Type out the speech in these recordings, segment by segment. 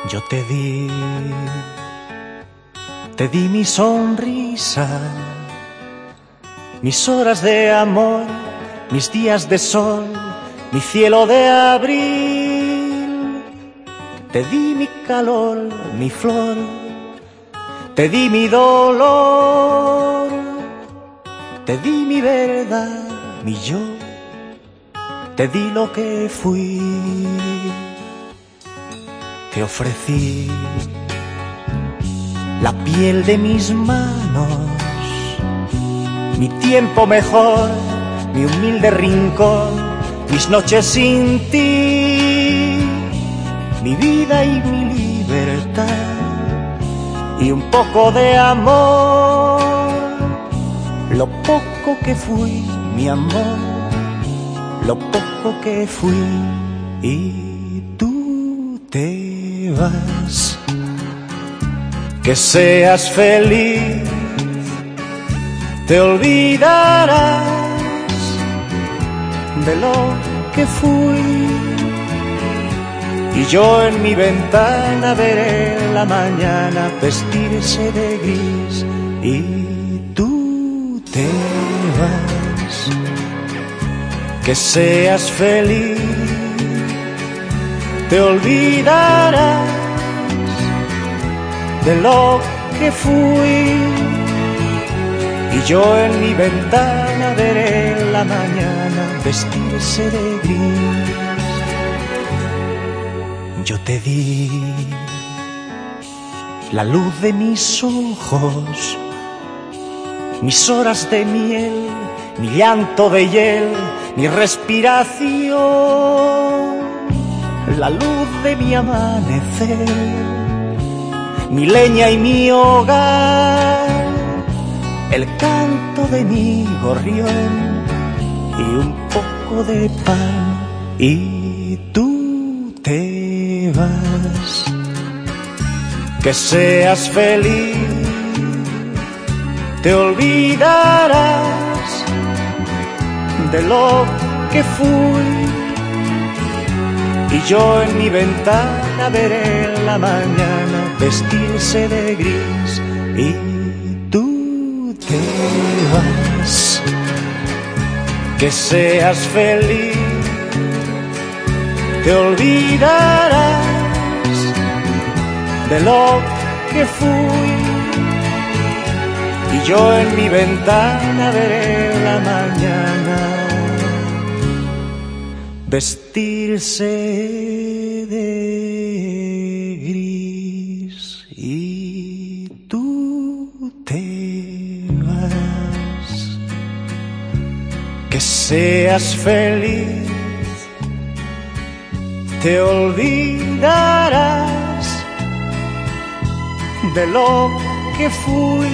Yo te di mi sonrisa, mis horas de amor, mis días de sol, mi cielo de abril. Te di mi calor, mi flor, te di mi dolor, te di mi verdad, mi yo, te di lo que fui. Te ofrecí la piel de mis manos, mi tiempo mejor, mi humilde rincón, mis noches sin ti, mi vida y mi libertad, y un poco de amor, lo poco que fui, mi amor, lo poco que fui. Y tú te vas, que seas feliz, te olvidarás de lo que fui, y yo en mi ventana veré la mañana vestirse de gris. Y tú te vas, que seas feliz, te olvidarás de lo que fui, y yo en mi ventana veré la mañana vestirse de gris. Yo te di la luz de mis ojos, mis horas de miel, mi llanto de hiel, mi respiración, la luz de mi amanecer, mi leña y mi hogar, el canto de mi gorrión y un poco de pan. Y tú te vas, que seas feliz, te olvidarás de lo que fui, y yo en mi ventana veré la mañana vestirse de gris. Y tú te vas, que seas feliz, te olvidarás de lo que fui, y yo en mi ventana veré la mañana vestirse de gris. Y tú te vas, que seas feliz, te olvidarás de lo que fui,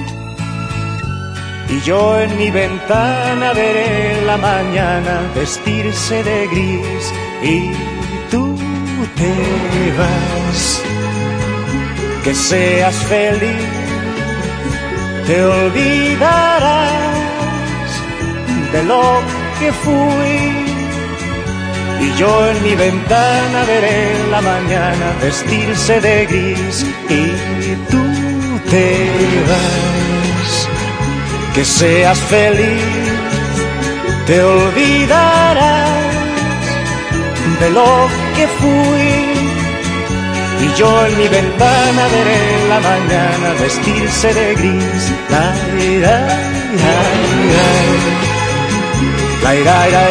y yo en mi ventana veré la mañana vestirse de gris. Y tú te vas, que seas feliz, te olvidarás de lo que fui, y yo en mi ventana veré la mañana vestirse de gris. Y tú te vas, que seas feliz, te olvidarás de lo que fui, y yo en mi ventana veré la mañana vestirse de gris. La ira, la ira, la ira,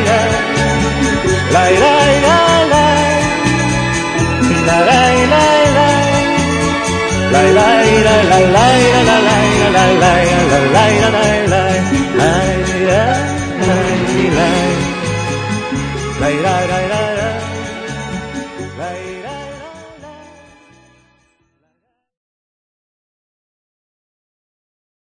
la ira, la la la la la la